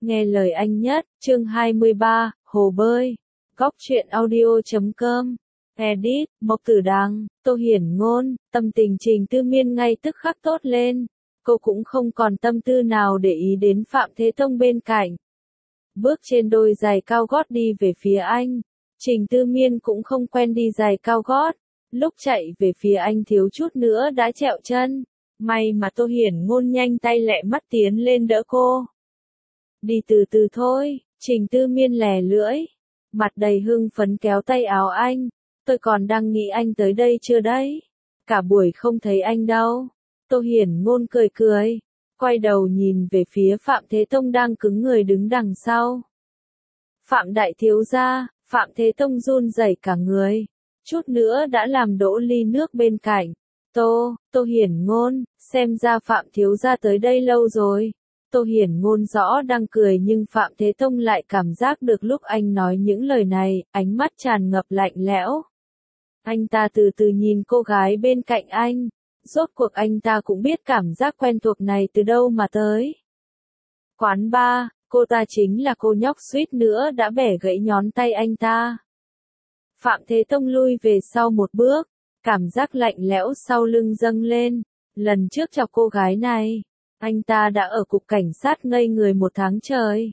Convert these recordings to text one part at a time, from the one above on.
Nghe lời anh nhất, chương 23, Hồ bơi. Góc truyện audio.com. Edit, Mộc Tử Đằng, Tô Hiển Ngôn, tâm tình Trình Tư Miên ngay tức khắc tốt lên. Cô cũng không còn tâm tư nào để ý đến Phạm Thế Tông bên cạnh. Bước trên đôi giày cao gót đi về phía anh. Trình Tư Miên cũng không quen đi giày cao gót. Lúc chạy về phía anh thiếu chút nữa đã trẹo chân. May mà Tô Hiển Ngôn nhanh tay lẹ mắt tiến lên đỡ cô. Đi từ từ thôi, Trình Tư Miên lè lưỡi. Mặt đầy hưng phấn kéo tay áo anh. Tôi còn đang nghĩ anh tới đây chưa đấy. Cả buổi không thấy anh đâu. Tô Hiển Ngôn cười cười. Quay đầu nhìn về phía Phạm Thế Tông đang cứng người đứng đằng sau. Phạm đại thiếu gia, Phạm Thế Tông run rẩy cả người. Chút nữa đã làm đổ ly nước bên cạnh. Tô Hiển Ngôn, xem ra Phạm thiếu gia tới đây lâu rồi. Tô Hiển Ngôn rõ đang cười nhưng Phạm Thế Tông lại cảm giác được lúc anh nói những lời này, ánh mắt tràn ngập lạnh lẽo. Anh ta từ từ nhìn cô gái bên cạnh anh. Rốt cuộc anh ta cũng biết cảm giác quen thuộc này từ đâu mà tới. Quán bar, cô ta chính là cô nhóc suýt nữa đã bẻ gãy ngón tay anh ta. Phạm Thế Tông lui về sau một bước, cảm giác lạnh lẽo sau lưng dâng lên. Lần trước chọc cô gái này, anh ta đã ở cục cảnh sát ngây người 1 tháng trời.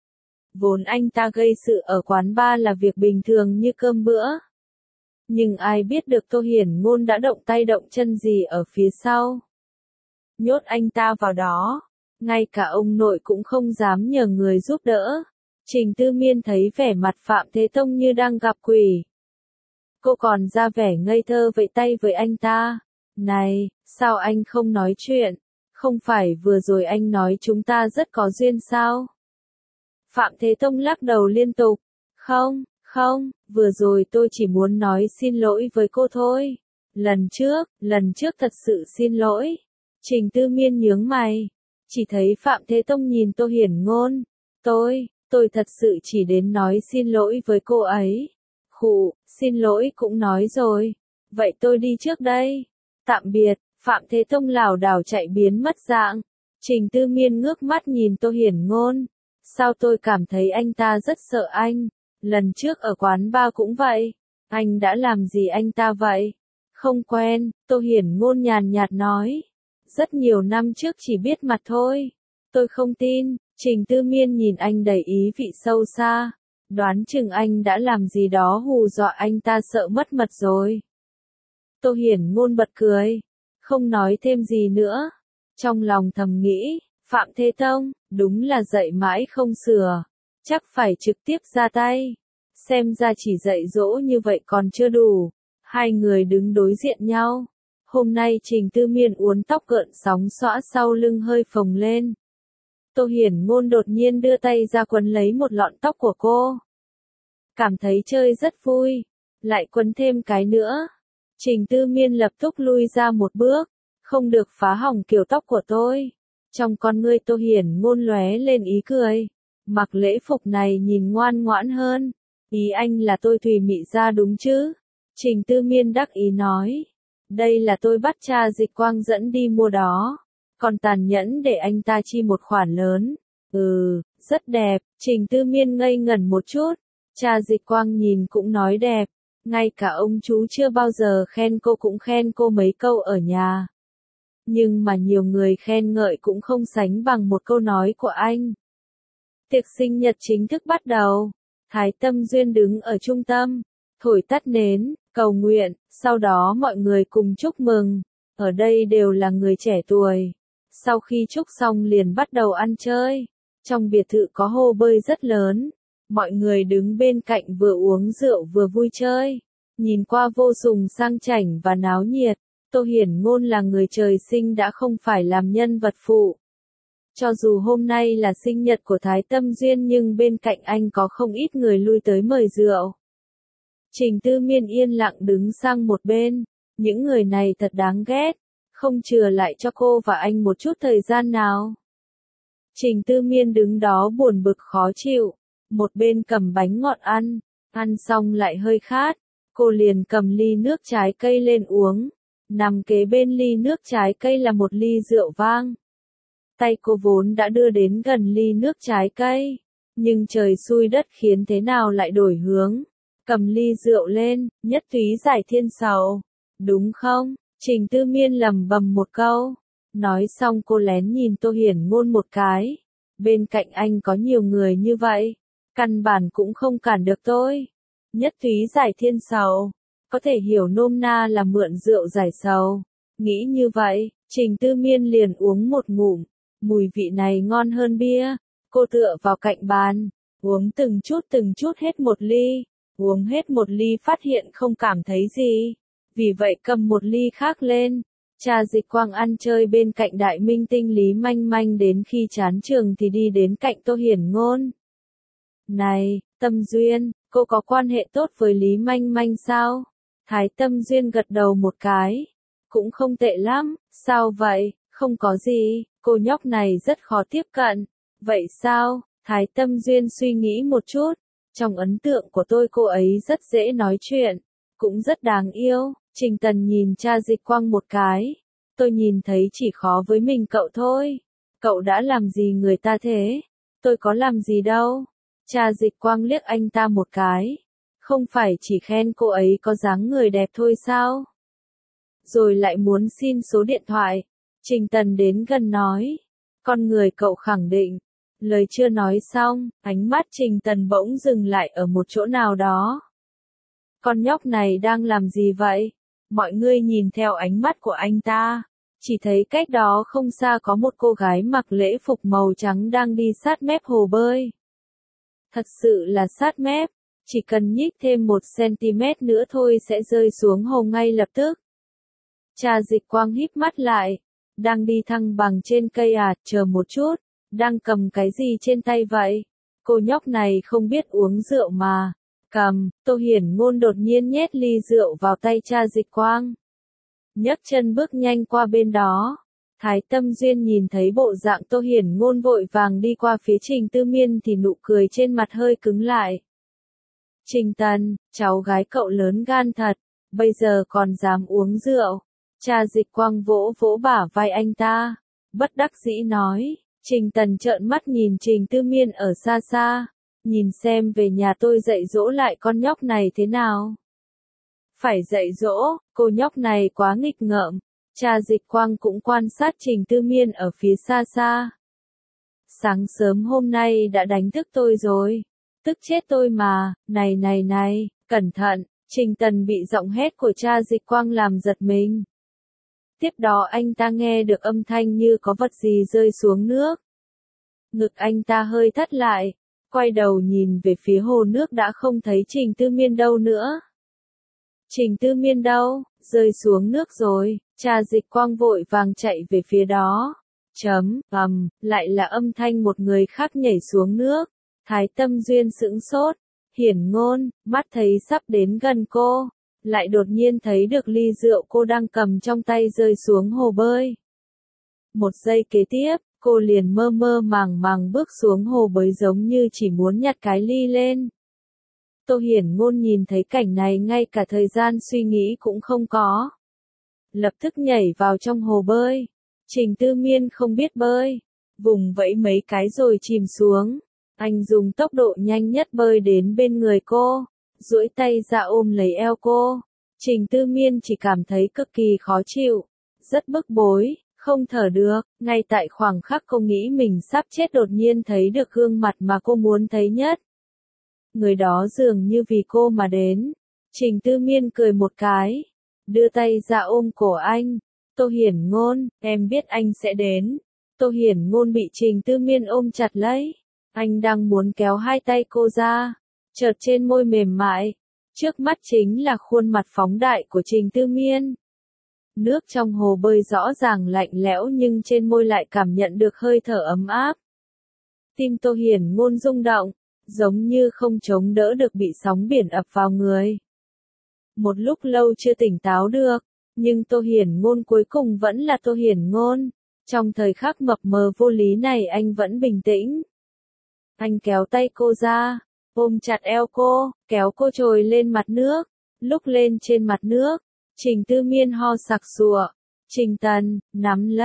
Vốn anh ta gây sự ở quán bar là việc bình thường như cơm bữa. Nhưng ai biết được Tô Hiển Ngôn đã động tay động chân gì ở phía sau. Nhốt anh ta vào đó, ngay cả ông nội cũng không dám nhờ người giúp đỡ. Trình Tư Miên thấy vẻ mặt Phạm Thế Tông như đang gặp quỷ. Cô còn ra vẻ ngây thơ vẫy tay với anh ta. Này, sao anh không nói chuyện? Không phải vừa rồi anh nói chúng ta rất có duyên sao? Phạm Thế Tông lắc đầu liên tục. Không, vừa rồi tôi chỉ muốn nói xin lỗi với cô thôi. Lần trước thật sự xin lỗi. Trình Tư Miên nhướng mày. Chỉ thấy Phạm Thế Tông nhìn Tô Hiển Ngôn. Tôi thật sự chỉ đến nói xin lỗi với cô ấy. Xin lỗi cũng nói rồi. Vậy tôi đi trước đây. Tạm biệt. Phạm Thế Tông lảo đảo chạy biến mất dạng. Trình Tư Miên ngước mắt nhìn Tô Hiển Ngôn. Sao tôi cảm thấy anh ta rất sợ anh? Lần trước ở quán bar cũng vậy. Anh đã làm gì anh ta vậy? Không quen, Tô Hiển Ngôn nhàn nhạt nói. Rất nhiều năm trước chỉ biết mặt thôi. Tôi không tin. Trình Tư Miên nhìn anh đầy ý vị sâu xa. Đoán chừng anh đã làm gì đó hù dọa anh ta sợ mất mật rồi. Tô Hiển Ngôn bật cười. Không nói thêm gì nữa. Trong lòng thầm nghĩ, Phạm Thế Tông, đúng là dạy mãi không sửa. Chắc phải trực tiếp ra tay. Xem ra chỉ dạy dỗ như vậy còn chưa đủ. Hai người đứng đối diện nhau. Hôm nay Trình Tư Miên uốn tóc gợn sóng xõa sau lưng hơi phồng lên. Tô Hiển Ngôn đột nhiên đưa tay ra quấn lấy một lọn tóc của cô. Cảm thấy chơi rất vui. Lại quấn thêm cái nữa. Trình Tư Miên lập tức lui ra một bước. Không được phá hỏng kiểu tóc của tôi. Trong con ngươi Tô Hiển Ngôn lóe lên ý cười. Mặc lễ phục này nhìn ngoan ngoãn hơn. Ý anh là tôi thùy mị ra đúng chứ? Trình Tư Miên đắc ý nói. Đây là tôi bắt cha Dịch Quang dẫn đi mua đó. Còn tàn nhẫn để anh ta chi một khoản lớn. Rất đẹp. Trình Tư Miên ngây ngẩn một chút. Cha Dịch Quang nhìn cũng nói đẹp. Ngay cả ông chú chưa bao giờ khen cô cũng khen cô mấy câu ở nhà. Nhưng mà nhiều người khen ngợi cũng không sánh bằng một câu nói của anh. Tiệc sinh nhật chính thức bắt đầu. Thái Tâm Duyên đứng ở trung tâm, thổi tắt nến, cầu nguyện, sau đó mọi người cùng chúc mừng. Ở đây đều là người trẻ tuổi. Sau khi chúc xong liền bắt đầu ăn chơi. Trong biệt thự có hồ bơi rất lớn. Mọi người đứng bên cạnh vừa uống rượu vừa vui chơi. Nhìn qua vô cùng sang chảnh và náo nhiệt. Tô Hiển Ngôn là người trời sinh đã không phải làm nhân vật phụ. Cho dù hôm nay là sinh nhật của Thái Tâm Duyên nhưng bên cạnh anh có không ít người lui tới mời rượu. Trình Tư Miên yên lặng đứng sang một bên. Những người này thật đáng ghét. Không chừa lại cho cô và anh một chút thời gian nào. Trình Tư Miên đứng đó buồn bực khó chịu. Một bên cầm bánh ngọt ăn. Ăn xong lại hơi khát. Cô liền cầm ly nước trái cây lên uống. Nằm kế bên ly nước trái cây là một ly rượu vang. Tay cô vốn đã đưa đến gần ly nước trái cây, nhưng trời xui đất khiến thế nào lại đổi hướng. Cầm ly rượu lên, nhất túy giải thiên sầu. Đúng không? Trình Tư Miên lẩm bẩm một câu. Nói xong cô lén nhìn Tô Hiển Ngôn một cái. Bên cạnh anh có nhiều người như vậy. Căn bản cũng không cản được tôi. Nhất túy giải thiên sầu. Có thể hiểu nôm na là mượn rượu giải sầu. Nghĩ như vậy, Trình Tư Miên liền uống một ngụm. Mùi vị này ngon hơn bia. Cô tựa vào cạnh bàn. Uống từng chút hết một ly. Uống hết một ly phát hiện không cảm thấy gì. Vì vậy cầm một ly khác lên. Cha Dịch Quang ăn chơi bên cạnh đại minh tinh Lý Manh Manh đến khi chán trường thì đi đến cạnh Tô Hiển Ngôn. Này, Tâm Duyên, cô có quan hệ tốt với Lý Manh Manh sao? Thái Tâm Duyên gật đầu một cái. Cũng không tệ lắm, sao vậy? Không có gì, cô nhóc này rất khó tiếp cận. Vậy sao? Thái Tâm Duyên suy nghĩ một chút. Trong ấn tượng của tôi cô ấy rất dễ nói chuyện, cũng rất đáng yêu. Trình Tần nhìn cha Dịch Quang một cái. Tôi nhìn thấy chỉ khó với mình cậu thôi. Cậu đã làm gì người ta thế? Tôi có làm gì đâu. Cha Dịch Quang liếc anh ta một cái. Không phải chỉ khen cô ấy có dáng người đẹp thôi sao? Rồi lại muốn xin số điện thoại. Trình Tần đến gần nói. Con người cậu khẳng định. Lời chưa nói xong, ánh mắt Trình Tần bỗng dừng lại ở một chỗ nào đó. Con nhóc này đang làm gì vậy? Mọi người nhìn theo ánh mắt của anh ta. Chỉ thấy cách đó không xa có một cô gái mặc lễ phục màu trắng đang đi sát mép hồ bơi. Thật sự là sát mép. Chỉ cần nhích thêm 1 cm nữa thôi sẽ rơi xuống hồ ngay lập tức. Cha Dịch Quang híp mắt lại. Đang đi thăng bằng trên cây à, chờ một chút. Đang cầm cái gì trên tay vậy? Cô nhóc này không biết uống rượu mà. Cầm, Tô Hiển Ngôn đột nhiên nhét ly rượu vào tay cha Dịch Quang. Nhấc chân bước nhanh qua bên đó. Thái Tâm Duyên nhìn thấy bộ dạng Tô Hiển Ngôn vội vàng đi qua phía Trình Tư Miên thì nụ cười trên mặt hơi cứng lại. Trình Tần, cháu gái cậu lớn gan thật, bây giờ còn dám uống rượu. Cha Dịch Quang vỗ vỗ bả vai anh ta, bất đắc dĩ nói. Trình Tần trợn mắt nhìn Trình Tư Miên ở xa xa, nhìn xem về nhà tôi dạy dỗ lại con nhóc này thế nào. Phải dạy dỗ, cô nhóc này quá nghịch ngợm. Cha Dịch Quang cũng quan sát Trình Tư Miên ở phía xa xa. Sáng sớm hôm nay đã đánh thức tôi rồi. Tức chết tôi mà, này, cẩn thận. Trình Tần bị giọng hét của cha Dịch Quang làm giật mình. Tiếp đó anh ta nghe được âm thanh như có vật gì rơi xuống nước. Ngực anh ta hơi thắt lại, quay đầu nhìn về phía hồ nước đã không thấy Trình Tư Miên đâu nữa. Trình Tư Miên đâu? Rơi xuống nước rồi. Cha Dịch Quang vội vàng chạy về phía đó. Lại là âm thanh một người khác nhảy xuống nước. Thái Tâm Duyên sững sốt. Hiển Ngôn, mắt thấy sắp đến gần cô, lại đột nhiên thấy được ly rượu cô đang cầm trong tay rơi xuống hồ bơi. Một giây kế tiếp, cô liền mơ mơ màng màng bước xuống hồ bơi giống như chỉ muốn nhặt cái ly lên. Tô Hiển Ngôn nhìn thấy cảnh này ngay cả thời gian suy nghĩ cũng không có. Lập tức nhảy vào trong hồ bơi. Trình Tư Miên không biết bơi, vùng vẫy mấy cái rồi chìm xuống. Anh dùng tốc độ nhanh nhất bơi đến bên người cô, duỗi tay ra ôm lấy eo cô. Trình Tư Miên chỉ cảm thấy cực kỳ khó chịu, rất bức bối, không thở được. Ngay tại khoảng khắc cô nghĩ mình sắp chết đột nhiên thấy được gương mặt mà cô muốn thấy nhất. Người đó dường như vì cô mà đến. Trình Tư Miên cười một cái, đưa tay ra ôm cổ anh. Tô Hiển Ngôn, em biết anh sẽ đến. Tô Hiển Ngôn bị Trình Tư Miên ôm chặt lấy. Anh đang muốn kéo hai tay cô ra. Chợt trên môi mềm mại. Trước mắt chính là khuôn mặt phóng đại của Trình Tư Miên. Nước trong hồ bơi rõ ràng lạnh lẽo nhưng trên môi lại cảm nhận được hơi thở ấm áp. Tim Tô Hiển Ngôn rung động, giống như không chống đỡ được bị sóng biển ập vào người. Một lúc lâu chưa tỉnh táo được, nhưng Tô Hiển Ngôn cuối cùng vẫn là Tô Hiển Ngôn. Trong thời khắc mập mờ vô lý này anh vẫn bình tĩnh. Anh kéo tay cô ra, ôm chặt eo cô, kéo cô trồi lên mặt nước. Lúc lên trên mặt nước, Trình Tư Miên ho sặc sụa. Trình Tần, nắm lấy,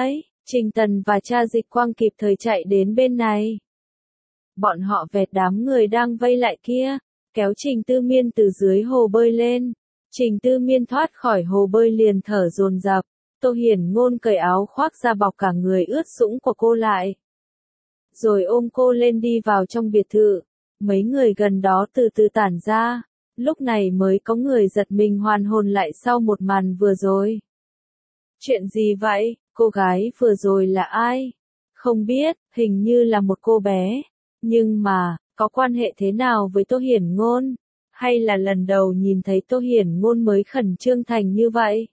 Trình Tần và cha Dịch Quang kịp thời chạy đến bên này. Bọn họ vẹt đám người đang vây lại kia, kéo Trình Tư Miên từ dưới hồ bơi lên. Trình Tư Miên thoát khỏi hồ bơi liền thở dồn dập. Tô Hiển Ngôn cởi áo khoác ra bọc cả người ướt sũng của cô lại. Rồi ôm cô lên đi vào trong biệt thự. Mấy người gần đó từ từ tản ra. Lúc này mới có người giật mình hoàn hồn lại sau một màn vừa rồi. Chuyện gì vậy? Cô gái vừa rồi là ai? Không biết, hình như là một cô bé. Nhưng mà, có quan hệ thế nào với Tô Hiển Ngôn? Hay là lần đầu nhìn thấy Tô Hiển Ngôn mới khẩn trương thành như vậy?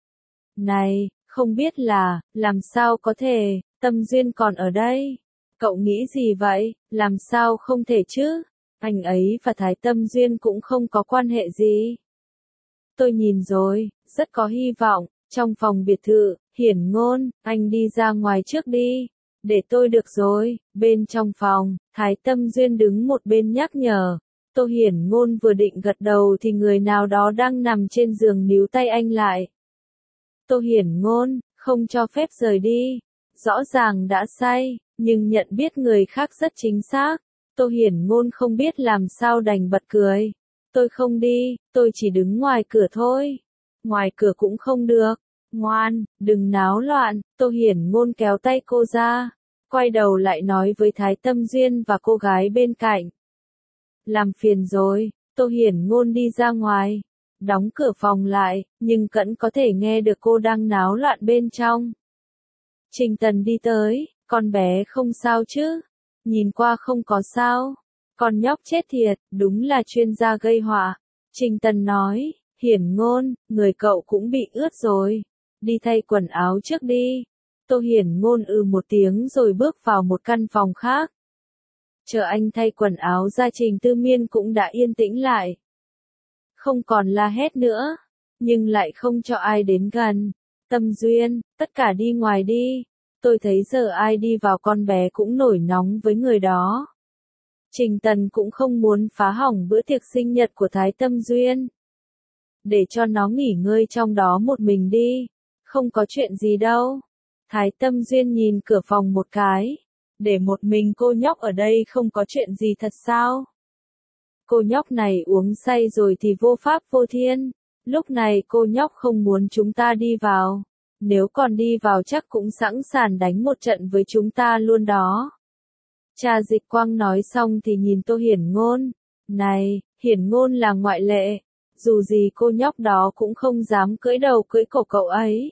Này, không biết là, làm sao có thể, Tâm Duyên còn ở đây? Cậu nghĩ gì vậy, làm sao không thể chứ? Anh ấy và Thái Tâm Duyên cũng không có quan hệ gì. Tôi nhìn rồi, rất có hy vọng. Trong phòng biệt thự, Hiển Ngôn, anh đi ra ngoài trước đi. Để tôi được rồi. Bên trong phòng, Thái Tâm Duyên đứng một bên nhắc nhở. Tô Hiển Ngôn vừa định gật đầu thì người nào đó đang nằm trên giường níu tay anh lại. Tô Hiển Ngôn, không cho phép rời đi. Rõ ràng đã say, nhưng nhận biết người khác rất chính xác. Tô Hiển Ngôn không biết làm sao đành bật cười. Tôi không đi, tôi chỉ đứng ngoài cửa thôi. Ngoài cửa cũng không được. Ngoan, đừng náo loạn. Tô Hiển Ngôn kéo tay cô ra. Quay đầu lại nói với Thái Tâm Duyên và cô gái bên cạnh. Làm phiền rồi. Tô Hiển Ngôn đi ra ngoài. Đóng cửa phòng lại, nhưng vẫn có thể nghe được cô đang náo loạn bên trong. Trình Tần đi tới. Con bé không sao chứ? Nhìn qua không có sao. Con nhóc chết thiệt, đúng là chuyên gia gây họa. Trình Tần nói, Hiển Ngôn, người cậu cũng bị ướt rồi. Đi thay quần áo trước đi. Tô Hiển Ngôn một tiếng rồi bước vào một căn phòng khác. Chờ anh thay quần áo ra Trình Tư Miên cũng đã yên tĩnh lại. Không còn la hét nữa, nhưng lại không cho ai đến gần. Tâm Duyên, tất cả đi ngoài đi. Tôi thấy giờ ai đi vào con bé cũng nổi nóng với người đó. Trình Tần cũng không muốn phá hỏng bữa tiệc sinh nhật của Thái Tâm Duyên. Để cho nó nghỉ ngơi trong đó một mình đi. Không có chuyện gì đâu. Thái Tâm Duyên nhìn cửa phòng một cái. Để một mình cô nhóc ở đây không có chuyện gì thật sao? Cô nhóc này uống say rồi thì vô pháp vô thiên. Lúc này cô nhóc không muốn chúng ta đi vào. Nếu còn đi vào chắc cũng sẵn sàng đánh một trận với chúng ta luôn đó. Cha Dịch Quang nói xong thì nhìn Tô Hiển Ngôn. Này, Hiển Ngôn là ngoại lệ. Dù gì cô nhóc đó cũng không dám cưỡi đầu cưỡi cổ cậu ấy.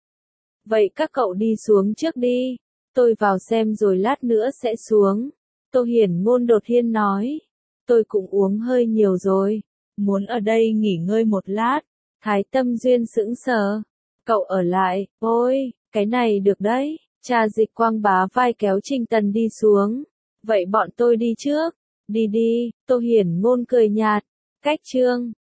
Vậy các cậu đi xuống trước đi. Tôi vào xem rồi lát nữa sẽ xuống. Tô Hiển Ngôn đột nhiên nói. Tôi cũng uống hơi nhiều rồi. Muốn ở đây nghỉ ngơi một lát. Thái Tâm Duyên sững sờ. Cậu ở lại, ôi, cái này được đấy. Cha Dịch Quang bá vai kéo Trình Tần đi xuống. Vậy bọn tôi đi trước. Đi đi, Tô Hiển Ngôn cười nhạt. Cách chương